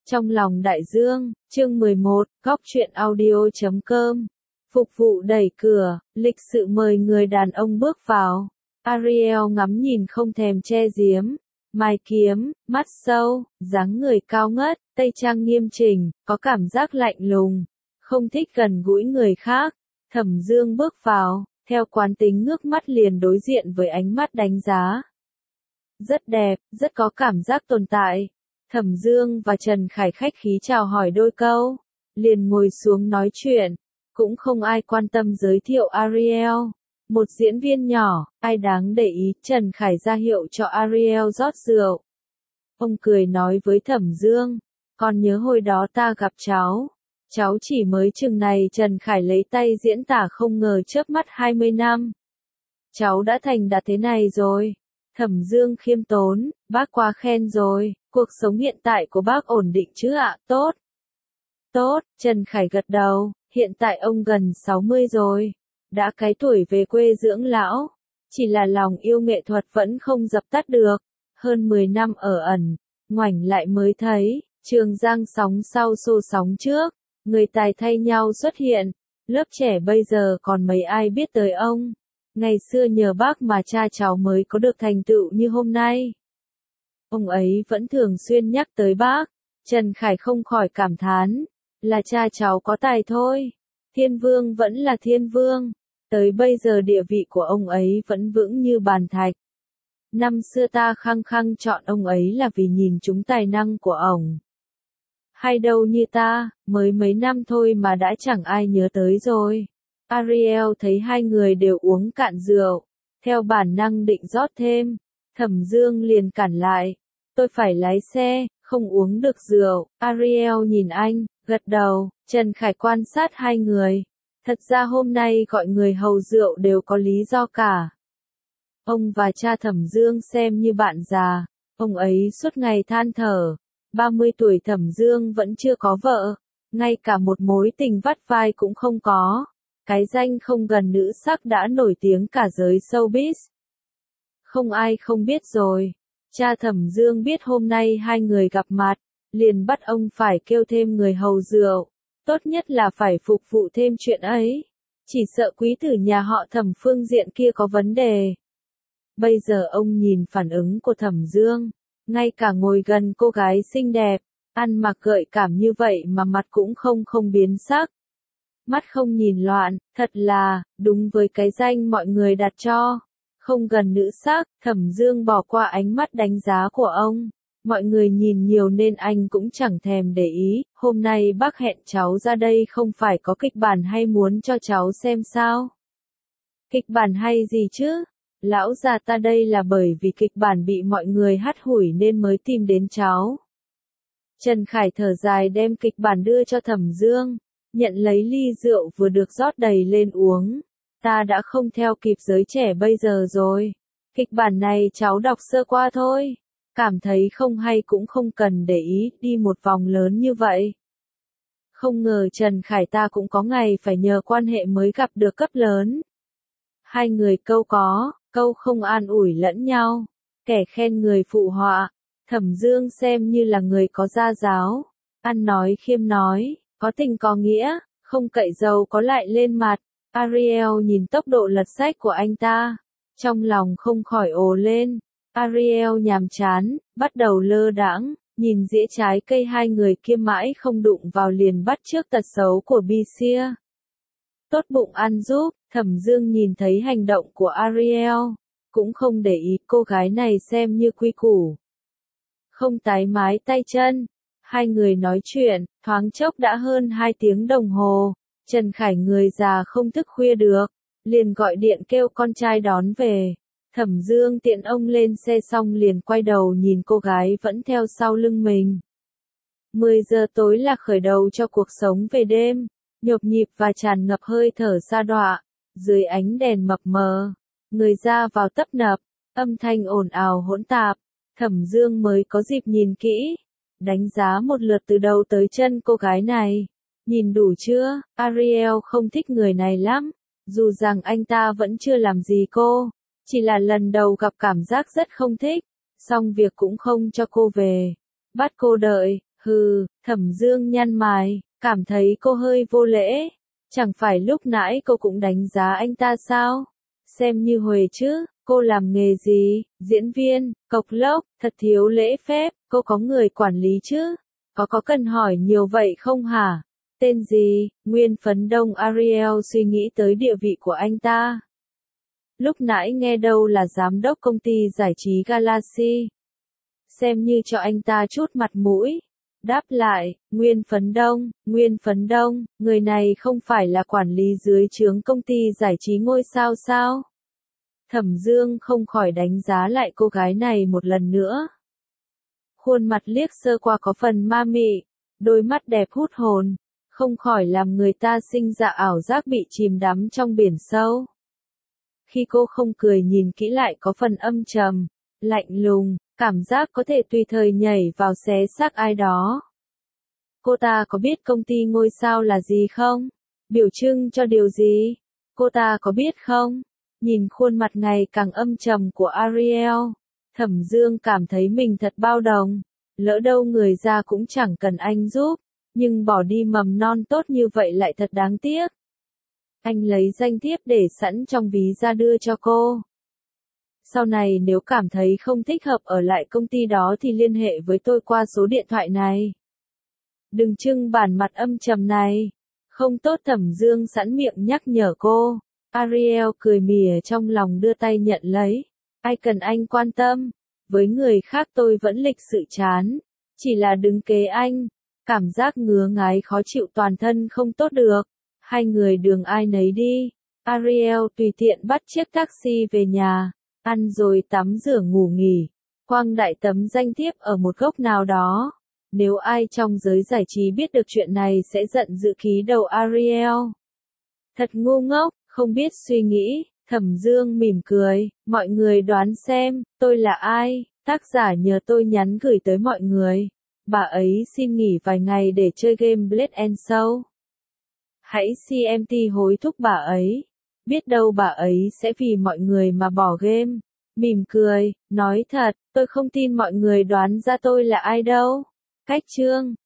Trong lòng đại dương, chương 11, góc truyện audio.com. Phục vụ đẩy cửa, lịch sự mời người đàn ông bước vào. Ariel ngắm nhìn không thèm che giếm. Mày kiếm, mắt sâu, dáng người cao ngất, tây trang nghiêm chỉnh, có cảm giác lạnh lùng. Không thích gần gũi người khác. Thẩm Dương bước vào, theo quán tính ngước mắt liền đối diện với ánh mắt đánh giá. Rất đẹp, rất có cảm giác tồn tại. Thẩm Dương và Trần Khải khách khí chào hỏi đôi câu, liền ngồi xuống nói chuyện, cũng không ai quan tâm giới thiệu Ariel. Một diễn viên nhỏ, ai đáng để ý, Trần Khải ra hiệu cho Ariel rót rượu. Ông cười nói với Thẩm Dương, còn nhớ hồi đó ta gặp cháu chỉ mới chừng này. Trần Khải lấy tay diễn tả không ngờ chớp mắt 20 năm. Cháu đã thành đạt thế này rồi. Thẩm Dương khiêm tốn, bác quá khen rồi, cuộc sống hiện tại của bác ổn định chứ ạ? Tốt. Tốt, Trần Khải gật đầu, hiện tại ông gần 60 rồi, đã cái tuổi về quê dưỡng lão, chỉ là lòng yêu nghệ thuật vẫn không dập tắt được, hơn 10 năm ở ẩn, ngoảnh lại mới thấy, Trường Giang sóng sau xô sóng trước, người tài thay nhau xuất hiện, lớp trẻ bây giờ còn mấy ai biết tới ông. Ngày xưa nhờ bác mà cha cháu mới có được thành tựu như hôm nay. Ông ấy vẫn thường xuyên nhắc tới bác. Trần Khải không khỏi cảm thán, là cha cháu có tài thôi. Thiên vương vẫn là thiên vương. Tới bây giờ địa vị của ông ấy vẫn vững như bàn thạch. Năm xưa ta khăng khăng chọn ông ấy là vì nhìn chúng tài năng của ổng. Hay đâu như ta, mới mấy năm thôi mà đã chẳng ai nhớ tới rồi. Ariel thấy hai người đều uống cạn rượu, theo bản năng định rót thêm, Thẩm Dương liền cản lại, tôi phải lái xe, không uống được rượu. Ariel nhìn anh, gật đầu. Trần Khải quan sát hai người, thật ra hôm nay gọi người hầu rượu đều có lý do cả. Ông và cha Thẩm Dương xem như bạn già, ông ấy suốt ngày than thở, 30 tuổi Thẩm Dương vẫn chưa có vợ, ngay cả một mối tình vắt vai cũng không có. Cái danh không gần nữ sắc đã nổi tiếng cả giới showbiz. Không ai không biết rồi. Cha Thẩm Dương biết hôm nay hai người gặp mặt, liền bắt ông phải kêu thêm người hầu rượu. Tốt nhất là phải phục vụ thêm chuyện ấy. Chỉ sợ quý tử nhà họ Thẩm phương diện kia có vấn đề. Bây giờ ông nhìn phản ứng của Thẩm Dương, ngay cả ngồi gần cô gái xinh đẹp, ăn mặc gợi cảm như vậy mà mặt cũng không biến sắc. Mắt không nhìn loạn, thật là, đúng với cái danh mọi người đặt cho. Không gần nữ sắc, Thẩm Dương bỏ qua ánh mắt đánh giá của ông. Mọi người nhìn nhiều nên anh cũng chẳng thèm để ý. Hôm nay bác hẹn cháu ra đây không phải có kịch bản hay muốn cho cháu xem sao? Kịch bản hay gì chứ? Lão già ta đây là bởi vì kịch bản bị mọi người hắt hủi nên mới tìm đến cháu. Trần Khải thở dài đem kịch bản đưa cho Thẩm Dương. Nhận lấy ly rượu vừa được rót đầy lên uống. Ta đã không theo kịp giới trẻ bây giờ rồi. Kịch bản này cháu đọc sơ qua thôi. Cảm thấy không hay cũng không cần để ý, đi một vòng lớn như vậy. Không ngờ Trần Khải ta cũng có ngày phải nhờ quan hệ mới gặp được cấp lớn. Hai người câu có, câu không an ủi lẫn nhau. Kẻ khen người phụ họa. Thẩm Dương xem như là người có gia giáo. Ăn nói khiêm nói. Có tình có nghĩa, không cậy giàu có lại lên mặt. Ariel nhìn tốc độ lật sách của anh ta, trong lòng không khỏi ồ lên. Ariel nhàm chán, bắt đầu lơ đãng, nhìn dĩa trái cây hai người kia mãi không đụng vào liền bắt chước tật xấu của Bixia. Tốt bụng ăn giúp, Thẩm Dương nhìn thấy hành động của Ariel, cũng không để ý cô gái này xem như quy củ. Không tái mái tay chân. Hai người nói chuyện, thoáng chốc đã hơn 2 tiếng đồng hồ. Trần Khải người già không thức khuya được, liền gọi điện kêu con trai đón về. Thẩm Dương tiện ông lên xe xong liền quay đầu nhìn cô gái vẫn theo sau lưng mình. 10 giờ tối là khởi đầu cho cuộc sống về đêm, nhộp nhịp và tràn ngập hơi thở sa đọa. Dưới ánh đèn mập mờ, người ra vào tấp nập, âm thanh ồn ào hỗn tạp. Thẩm Dương mới có dịp nhìn kỹ. Đánh giá một lượt từ đầu tới chân cô gái này. Nhìn đủ chưa? Ariel không thích người này lắm. Dù rằng anh ta vẫn chưa làm gì cô. Chỉ là lần đầu gặp cảm giác rất không thích. Xong việc cũng không cho cô về. Bắt cô đợi. Hừ, Thẩm Dương nhăn mày, cảm thấy cô hơi vô lễ. Chẳng phải lúc nãy cô cũng đánh giá anh ta sao? Xem như huề chứ, cô làm nghề gì? Diễn viên, cộc lốc, thật thiếu lễ phép, cô có người quản lý chứ? Có cần hỏi nhiều vậy không hả? Tên gì? Nguyên Phấn Đông Ariel suy nghĩ tới địa vị của anh ta. Lúc nãy nghe đâu là giám đốc công ty giải trí Galaxy. Xem như cho anh ta chút mặt mũi. Đáp lại, Nguyên Phấn Đông, người này không phải là quản lý dưới trướng công ty giải trí ngôi sao sao? Thẩm Dương không khỏi đánh giá lại cô gái này một lần nữa. Khuôn mặt liếc sơ qua có phần ma mị, đôi mắt đẹp hút hồn, không khỏi làm người ta sinh ra ảo giác bị chìm đắm trong biển sâu. Khi cô không cười nhìn kỹ lại có phần âm trầm, lạnh lùng, cảm giác có thể tùy thời nhảy vào xé xác ai đó. Cô ta có biết công ty ngôi sao là gì không? Biểu trưng cho điều gì? Cô ta có biết không? Nhìn khuôn mặt ngày càng âm trầm của Ariel, Thẩm Dương cảm thấy mình thật bao đồng. Lỡ đâu người ra cũng chẳng cần anh giúp, nhưng bỏ đi mầm non tốt như vậy lại thật đáng tiếc. Anh lấy danh thiếp để sẵn trong ví ra đưa cho cô. Sau này nếu cảm thấy không thích hợp ở lại công ty đó thì liên hệ với tôi qua số điện thoại này. Đừng trưng bản mặt âm trầm này. Không tốt. Thẩm Dương sẵn miệng nhắc nhở cô. Ariel cười mỉa trong lòng đưa tay nhận lấy. Ai cần anh quan tâm. Với người khác tôi vẫn lịch sự chán. Chỉ là đứng kế anh. Cảm giác ngứa ngáy khó chịu toàn thân không tốt được. Hai người đường ai nấy đi. Ariel tùy tiện bắt chiếc taxi về nhà. Ăn rồi tắm rửa ngủ nghỉ. Quang đại tấm danh thiếp ở một góc nào đó. Nếu ai trong giới giải trí biết được chuyện này sẽ giận dữ ký đầu Ariel. Thật ngu ngốc, không biết suy nghĩ. Thẩm Dương mỉm cười. Mọi người đoán xem, tôi là ai? Tác giả nhờ tôi nhắn gửi tới mọi người. Bà ấy xin nghỉ vài ngày để chơi game Blade and Soul. Hãy CMT hối thúc bà ấy. Biết đâu bà ấy sẽ vì mọi người mà bỏ game. Mỉm cười, nói thật, tôi không tin mọi người đoán ra tôi là ai đâu. Cách chương